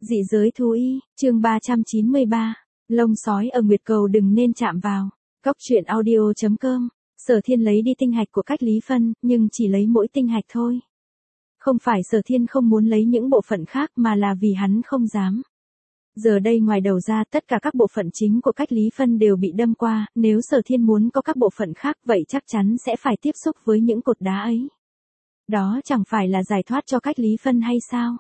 Dị giới thú y, chương 393. Lông sói ở Nguyệt Cầu đừng nên chạm vào. Góc truyện audio.com. Sở Thiên lấy đi tinh hạch của Cách Lý Phân, nhưng chỉ lấy mỗi tinh hạch thôi. Không phải Sở Thiên không muốn lấy những bộ phận khác mà là vì hắn không dám. Giờ đây ngoài đầu ra tất cả các bộ phận chính của Cách Lý Phân đều bị đâm qua, nếu Sở Thiên muốn có các bộ phận khác vậy chắc chắn sẽ phải tiếp xúc với những cột đá ấy. Đó chẳng phải là giải thoát cho Cách Lý Phân hay sao?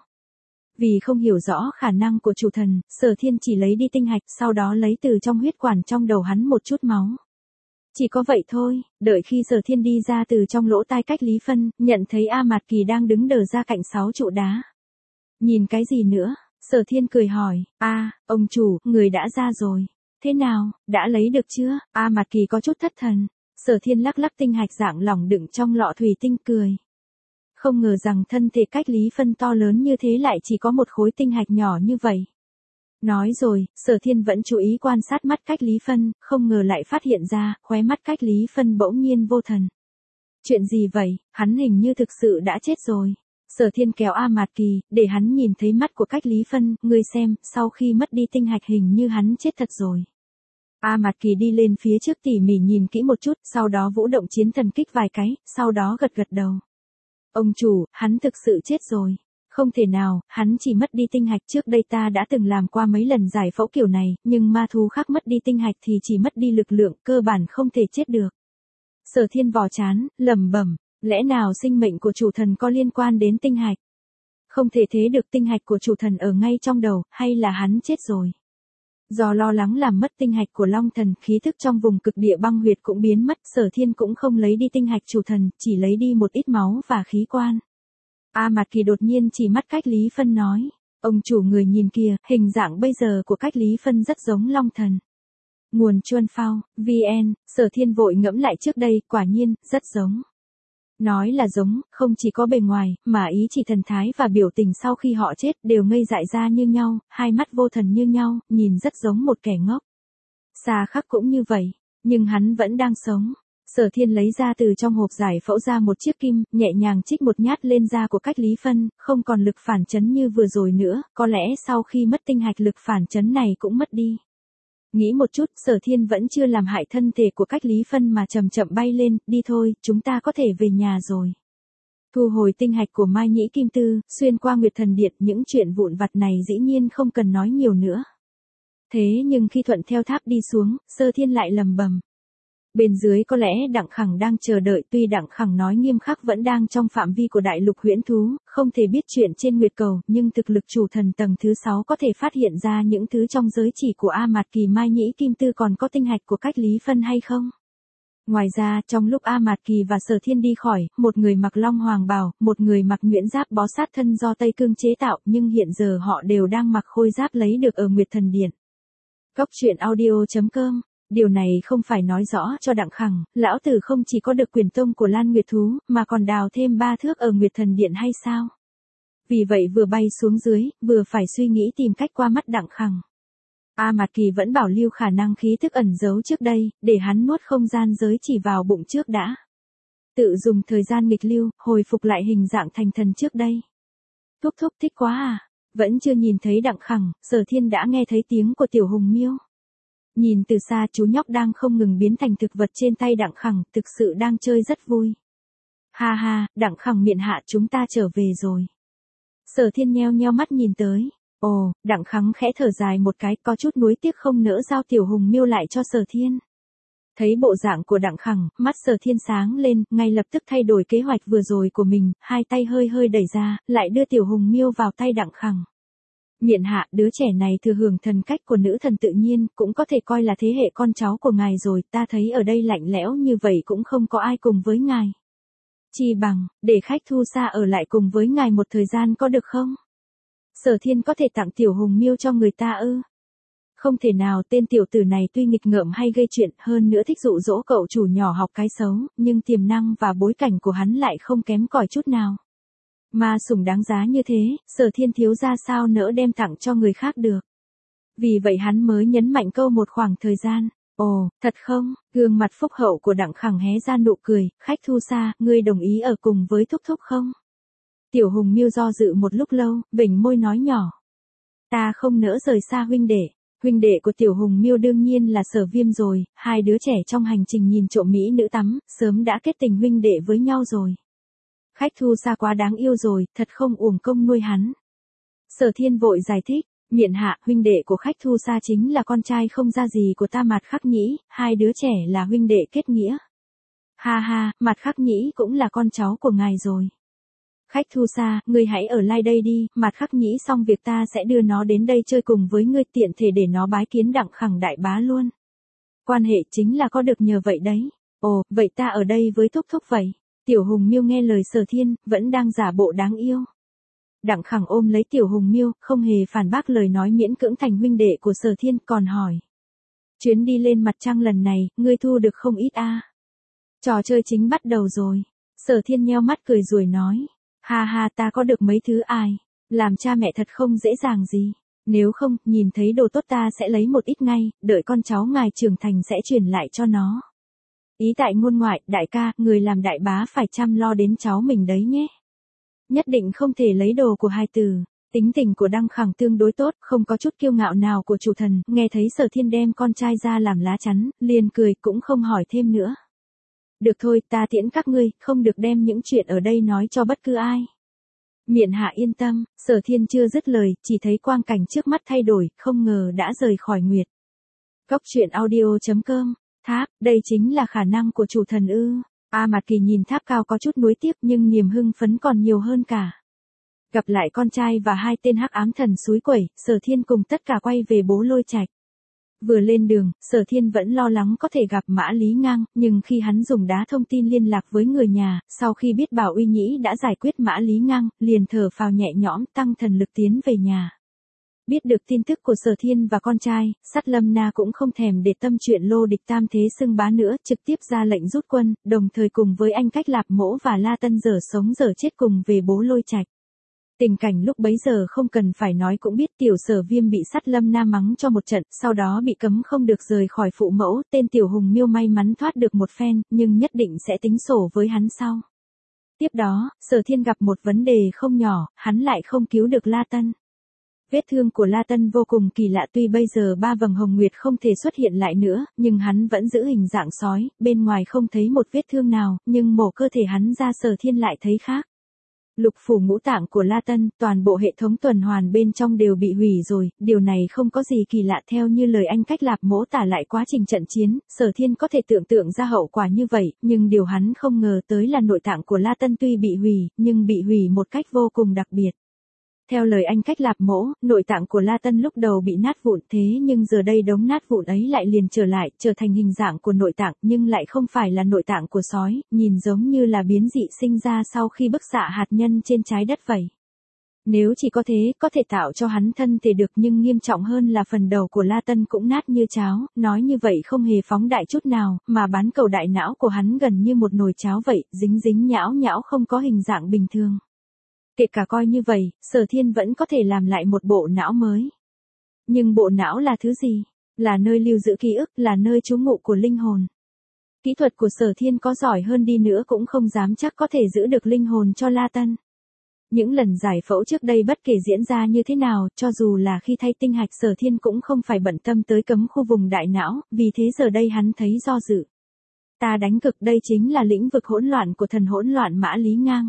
Vì không hiểu rõ khả năng của chủ thần, Sở Thiên chỉ lấy đi tinh hạch, sau đó lấy từ trong huyết quản trong đầu hắn một chút máu. Chỉ có vậy thôi, đợi khi Sở Thiên đi ra từ trong lỗ tai Cách Lý Phân, nhận thấy A Mạt Kỳ đang đứng đờ ra cạnh 6 trụ đá. Nhìn cái gì nữa? Sở Thiên cười hỏi, ông chủ, người đã ra rồi. Thế nào, đã lấy được chưa? A Mạt Kỳ có chút thất thần. Sở Thiên lắc lắc tinh hạch dạng lỏng đựng trong lọ thủy tinh cười. Không ngờ rằng thân thể Cách Lý Phân to lớn như thế lại chỉ có một khối tinh hạch nhỏ như vậy. Nói rồi, Sở Thiên vẫn chú ý quan sát mắt Cách Lý Phân, không ngờ lại phát hiện ra, khóe mắt Cách Lý Phân bỗng nhiên vô thần. Chuyện gì vậy, hắn hình như thực sự đã chết rồi. Sở Thiên kéo A Mạt Kỳ, để hắn nhìn thấy mắt của Cách Lý Phân, ngươi xem, sau khi mất đi tinh hạch hình như hắn chết thật rồi. A Mạt Kỳ đi lên phía trước tỉ mỉ nhìn kỹ một chút, sau đó vũ động chiến thần kích vài cái, sau đó gật gật đầu. Ông chủ, hắn thực sự chết rồi. Không thể nào, hắn chỉ mất đi tinh hạch. Trước đây ta đã từng làm qua mấy lần giải phẫu kiểu này, nhưng ma thú khác mất đi tinh hạch thì chỉ mất đi lực lượng, cơ bản không thể chết được. Sở Thiên vò chán, lẩm bẩm, lẽ nào sinh mệnh của chủ thần có liên quan đến tinh hạch? Không thể thế được, tinh hạch của chủ thần ở ngay trong đầu, hay là hắn chết rồi? Do lo lắng làm mất tinh hạch của Long Thần, khí thức trong vùng cực địa băng huyệt cũng biến mất, Sở Thiên cũng không lấy đi tinh hạch chủ thần, chỉ lấy đi một ít máu và khí quan. A Mạt Kỳ đột nhiên chỉ mắt Cách Lý Phân nói, ông chủ người nhìn kìa, hình dạng bây giờ của Cách Lý Phân rất giống Long Thần. Nguồn Chuân Phao, VN, Sở Thiên vội ngẫm lại trước đây, quả nhiên, rất giống. Nói là giống, không chỉ có bề ngoài, mà ý chỉ thần thái và biểu tình sau khi họ chết đều ngây dại ra như nhau, hai mắt vô thần như nhau, nhìn rất giống một kẻ ngốc. Xà Khắc cũng như vậy, nhưng hắn vẫn đang sống. Sở Thiên lấy ra từ trong hộp giải phẫu ra một chiếc kim, nhẹ nhàng chích một nhát lên da của Cách Lý Phân, không còn lực phản chấn như vừa rồi nữa, có lẽ sau khi mất tinh hạch lực phản chấn này cũng mất đi. Nghĩ một chút, Sở Thiên vẫn chưa làm hại thân thể của Cách Lý Phân mà chậm chậm bay lên, đi thôi, chúng ta có thể về nhà rồi. Thu hồi tinh hạch của Mai Nhĩ Kim Tư, xuyên qua Nguyệt Thần Điện, những chuyện vụn vặt này dĩ nhiên không cần nói nhiều nữa. Thế nhưng khi thuận theo tháp đi xuống, Sở Thiên lại lầm bầm. Bên dưới có lẽ Đặng Khẳng đang chờ đợi, tuy Đặng Khẳng nói nghiêm khắc vẫn đang trong phạm vi của đại lục huyễn thú, không thể biết chuyện trên Nguyệt Cầu, nhưng thực lực chủ thần tầng thứ 6 có thể phát hiện ra những thứ trong giới chỉ của A Mạt Kỳ Mai Nhĩ Kim Tư còn có tinh hạch của Cách Lý Phân hay không. Ngoài ra, trong lúc A Mạt Kỳ và Sở Thiên đi khỏi, một người mặc long hoàng bào, một người mặc nhuyễn giáp bó sát thân do Tây Cương chế tạo, nhưng hiện giờ họ đều đang mặc khôi giáp lấy được ở Nguyệt Thần Điện. Góc truyện audio.com. Điều này không phải nói rõ cho Đặng Khẳng, lão tử không chỉ có được quyền tông của Lan Nguyệt Thú, mà còn đào thêm 3 thước ở Nguyệt Thần Điện hay sao? Vì vậy vừa bay xuống dưới, vừa phải suy nghĩ tìm cách qua mắt Đặng Khẳng. A Mạt Kỳ vẫn bảo lưu khả năng khí thức ẩn giấu trước đây, để hắn nuốt không gian giới chỉ vào bụng trước đã. Tự dùng thời gian nghịch lưu, hồi phục lại hình dạng thành thần trước đây. Thúc thúc thích quá à? Vẫn chưa nhìn thấy Đặng Khẳng, Sở Thiên đã nghe thấy tiếng của Tiểu Hùng Miêu. Nhìn từ xa chú nhóc đang không ngừng biến thành thực vật trên tay Đặng Khẳng, thực sự đang chơi rất vui. Ha ha, Đặng Khẳng miệng hạ, chúng ta trở về rồi. Sở Thiên nheo nheo mắt nhìn tới. Ồ, Đặng Khẳng khẽ thở dài một cái, có chút nuối tiếc không nỡ giao Tiểu Hùng Miêu lại cho Sở Thiên. Thấy bộ dạng của Đặng Khẳng, mắt Sở Thiên sáng lên, ngay lập tức thay đổi kế hoạch vừa rồi của mình, hai tay hơi hơi đẩy ra, lại đưa Tiểu Hùng Miêu vào tay Đặng Khẳng. Miện hạ, đứa trẻ này thừa hưởng thần cách của nữ thần tự nhiên, cũng có thể coi là thế hệ con cháu của ngài rồi, ta thấy ở đây lạnh lẽo như vậy cũng không có ai cùng với ngài. Chi bằng, để khách Thu Sa ở lại cùng với ngài một thời gian có được không? Sở Thiên có thể tặng Tiểu Hùng Miêu cho người ta ư? Không thể nào, tên tiểu tử này tuy nghịch ngợm hay gây chuyện, hơn nữa thích dụ dỗ cậu chủ nhỏ học cái xấu, nhưng tiềm năng và bối cảnh của hắn lại không kém cỏi chút nào. Ma sủng đáng giá như thế, Sở Thiên thiếu ra sao nỡ đem tặng cho người khác được. Vì vậy hắn mới nhấn mạnh câu một khoảng thời gian. Ồ, thật không? Gương mặt phúc hậu của Đặng Khẳng hé ra nụ cười, khách Thu Sa, ngươi đồng ý ở cùng với thúc thúc không? Tiểu Hùng Miêu do dự một lúc lâu, bỉnh môi nói nhỏ. Ta không nỡ rời xa huynh đệ. Huynh đệ của Tiểu Hùng Miêu đương nhiên là Sở Viêm rồi, hai đứa trẻ trong hành trình nhìn trộm mỹ nữ tắm, sớm đã kết tình huynh đệ với nhau rồi. Khách Thu Sa quá đáng yêu rồi, thật không uổng công nuôi hắn. Sở Thiên vội giải thích, miện hạ, huynh đệ của Khách Thu Sa chính là con trai không ra gì của ta Mạt Khắc Nhĩ, hai đứa trẻ là huynh đệ kết nghĩa. Ha ha, Mạt Khắc Nhĩ cũng là con cháu của ngài rồi. Khách Thu Sa, ngươi hãy ở lại đây đi, Mạt Khắc Nhĩ xong việc ta sẽ đưa nó đến đây chơi cùng với ngươi, tiện thể để nó bái kiến Đặng Khẳng đại bá luôn. Quan hệ chính là có được nhờ vậy đấy. Ồ, vậy ta ở đây với thúc thúc vậy. Tiểu Hùng Miêu nghe lời Sở Thiên, vẫn đang giả bộ đáng yêu. Đặng Khẳng ôm lấy Tiểu Hùng Miêu, không hề phản bác lời nói miễn cưỡng thành huynh đệ của Sở Thiên, còn hỏi. Chuyến đi lên mặt trăng lần này, ngươi thu được không ít a? Trò chơi chính bắt đầu rồi. Sở Thiên nheo mắt cười rồi nói. Ha ha, ta có được mấy thứ ai. Làm cha mẹ thật không dễ dàng gì. Nếu không, nhìn thấy đồ tốt ta sẽ lấy một ít ngay, đợi con cháu ngài trưởng thành sẽ chuyển lại cho nó. Ý tại ngôn ngoại, đại ca, người làm đại bá phải chăm lo đến cháu mình đấy nhé. Nhất định không thể lấy đồ của hai từ. Tính tình của Đăng Khẳng tương đối tốt, không có chút kiêu ngạo nào của chủ thần, nghe thấy Sở Thiên đem con trai ra làm lá chắn, liền cười cũng không hỏi thêm nữa. Được thôi, ta tiễn các ngươi, không được đem những chuyện ở đây nói cho bất cứ ai. Miện hạ yên tâm, Sở Thiên chưa dứt lời, chỉ thấy quang cảnh trước mắt thay đổi, không ngờ đã rời khỏi Nguyệt. Cốc truyện audio.com, tháp, đây chính là khả năng của chủ thần ư. Mạt Kỳ nhìn tháp cao có chút nuối tiếc nhưng niềm hưng phấn còn nhiều hơn cả. Gặp lại con trai và hai tên hắc ám thần suối quẩy, Sở Thiên cùng tất cả quay về Bố Lôi Trạch. Vừa lên đường, Sở Thiên vẫn lo lắng có thể gặp Mã Lý Ngang, nhưng khi hắn dùng đá thông tin liên lạc với người nhà, sau khi biết Bảo Uy Nhĩ đã giải quyết Mã Lý Ngang, liền thở phào nhẹ nhõm tăng thần lực tiến về nhà. Biết được tin tức của Sở Thiên và con trai, Sắt Lâm Na cũng không thèm để tâm chuyện Lô Địch tam thế xưng bá nữa, trực tiếp ra lệnh rút quân, đồng thời cùng với anh Cách Lạp Mỗ và La Tân dở sống dở chết cùng về Bố Lôi Trạch. Tình cảnh lúc bấy giờ không cần phải nói cũng biết Tiểu Sở Viêm bị Sắt Lâm Na mắng cho một trận, sau đó bị cấm không được rời khỏi phụ mẫu, tên Tiểu Hùng Miêu may mắn thoát được một phen, nhưng nhất định sẽ tính sổ với hắn sau. Tiếp đó, Sở Thiên gặp một vấn đề không nhỏ, hắn lại không cứu được La Tân. Vết thương của La Tân vô cùng kỳ lạ, tuy bây giờ ba vầng hồng nguyệt không thể xuất hiện lại nữa, nhưng hắn vẫn giữ hình dạng sói, bên ngoài không thấy một vết thương nào, nhưng mổ cơ thể hắn ra Sở Thiên lại thấy khác. Lục phủ ngũ tạng của La Tân, toàn bộ hệ thống tuần hoàn bên trong đều bị hủy rồi, điều này không có gì kỳ lạ, theo như lời anh Cách Lạp Mỗ tả lại quá trình trận chiến, Sở Thiên có thể tưởng tượng ra hậu quả như vậy, nhưng điều hắn không ngờ tới là nội tạng của La Tân tuy bị hủy, nhưng bị hủy một cách vô cùng đặc biệt. Theo lời anh Cách Lạp Mỗ, nội tạng của La Tân lúc đầu bị nát vụn, thế nhưng giờ đây đống nát vụn ấy lại liền trở lại, trở thành hình dạng của nội tạng, nhưng lại không phải là nội tạng của sói, nhìn giống như là biến dị sinh ra sau khi bức xạ hạt nhân trên trái đất vậy. Nếu chỉ có thế, có thể tạo cho hắn thân thể được, nhưng nghiêm trọng hơn là phần đầu của La Tân cũng nát như cháo, nói như vậy không hề phóng đại chút nào, mà bán cầu đại não của hắn gần như một nồi cháo vậy, dính dính nhão nhão không có hình dạng bình thường. Kể cả coi như vậy, Sở Thiên vẫn có thể làm lại một bộ não mới. Nhưng bộ não là thứ gì? Là nơi lưu giữ ký ức, là nơi trú ngụ của linh hồn. Kỹ thuật của Sở Thiên có giỏi hơn đi nữa cũng không dám chắc có thể giữ được linh hồn cho La Tân. Những lần giải phẫu trước đây bất kể diễn ra như thế nào, cho dù là khi thay tinh hạch, Sở Thiên cũng không phải bận tâm tới cấm khu vùng đại não, vì thế giờ đây hắn thấy do dự. Ta đánh cực, đây chính là lĩnh vực hỗn loạn của thần hỗn loạn Mã Lý Ngang.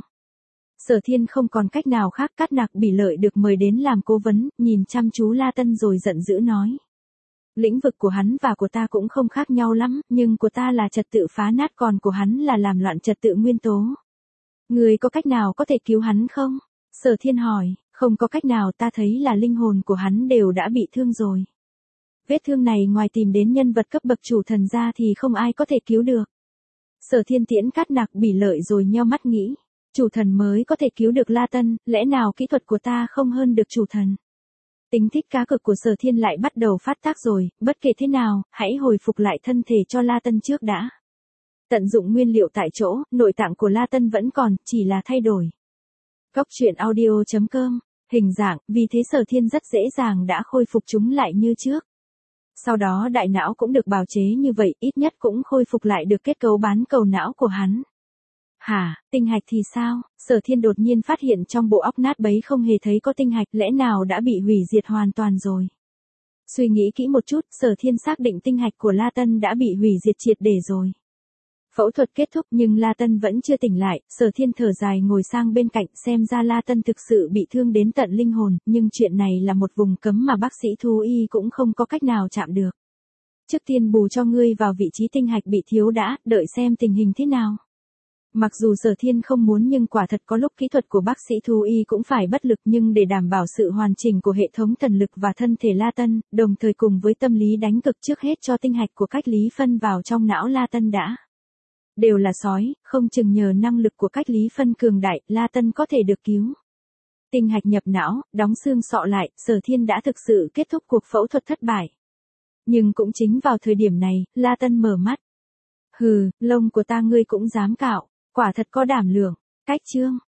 Sở Thiên không còn cách nào khác, Cát Nặc Bỉ Lợi được mời đến làm cố vấn, nhìn chăm chú La Tân rồi giận dữ nói. Lĩnh vực của hắn và của ta cũng không khác nhau lắm, nhưng của ta là trật tự phá nát, còn của hắn là làm loạn trật tự nguyên tố. Người có cách nào có thể cứu hắn không? Sở Thiên hỏi, không có cách nào, ta thấy là linh hồn của hắn đều đã bị thương rồi. Vết thương này ngoài tìm đến nhân vật cấp bậc chủ thần ra thì không ai có thể cứu được. Sở Thiên tiễn Cát Nặc Bỉ Lợi rồi nheo mắt nghĩ. Chủ thần mới có thể cứu được La Tân, lẽ nào kỹ thuật của ta không hơn được chủ thần? Tính thích cá cược của Sở Thiên lại bắt đầu phát tác rồi, bất kể thế nào, hãy hồi phục lại thân thể cho La Tân trước đã. Tận dụng nguyên liệu tại chỗ, nội tạng của La Tân vẫn còn, chỉ là thay đổi. Cốc truyện audio.com, hình dạng, vì thế Sở Thiên rất dễ dàng đã khôi phục chúng lại như trước. Sau đó đại não cũng được bào chế như vậy, ít nhất cũng khôi phục lại được kết cấu bán cầu não của hắn. Hả, tinh hạch thì sao? Sở Thiên đột nhiên phát hiện trong bộ óc nát bấy không hề thấy có tinh hạch, lẽ nào đã bị hủy diệt hoàn toàn rồi. Suy nghĩ kỹ một chút, Sở Thiên xác định tinh hạch của La Tân đã bị hủy diệt triệt để rồi. Phẫu thuật kết thúc nhưng La Tân vẫn chưa tỉnh lại, Sở Thiên thở dài ngồi sang bên cạnh, xem ra La Tân thực sự bị thương đến tận linh hồn, nhưng chuyện này là một vùng cấm mà bác sĩ thú y cũng không có cách nào chạm được. Trước tiên bù cho ngươi vào vị trí tinh hạch bị thiếu đã, đợi xem tình hình thế nào. Mặc dù Sở Thiên không muốn nhưng quả thật có lúc kỹ thuật của bác sĩ thú y cũng phải bất lực, nhưng để đảm bảo sự hoàn chỉnh của hệ thống thần lực và thân thể La Tân, đồng thời cùng với tâm lý đánh cực trước hết cho tinh hạch của cách Lý Phân vào trong não La Tân đã. Đều là sói, không chừng nhờ năng lực của cách Lý Phân cường đại, La Tân có thể được cứu. Tinh hạch nhập não, đóng xương sọ lại, Sở Thiên đã thực sự kết thúc cuộc phẫu thuật thất bại. Nhưng cũng chính vào thời điểm này, La Tân mở mắt. Hừ, lông của ta ngươi cũng dám cạo, quả thật có đảm lượng. Cách chương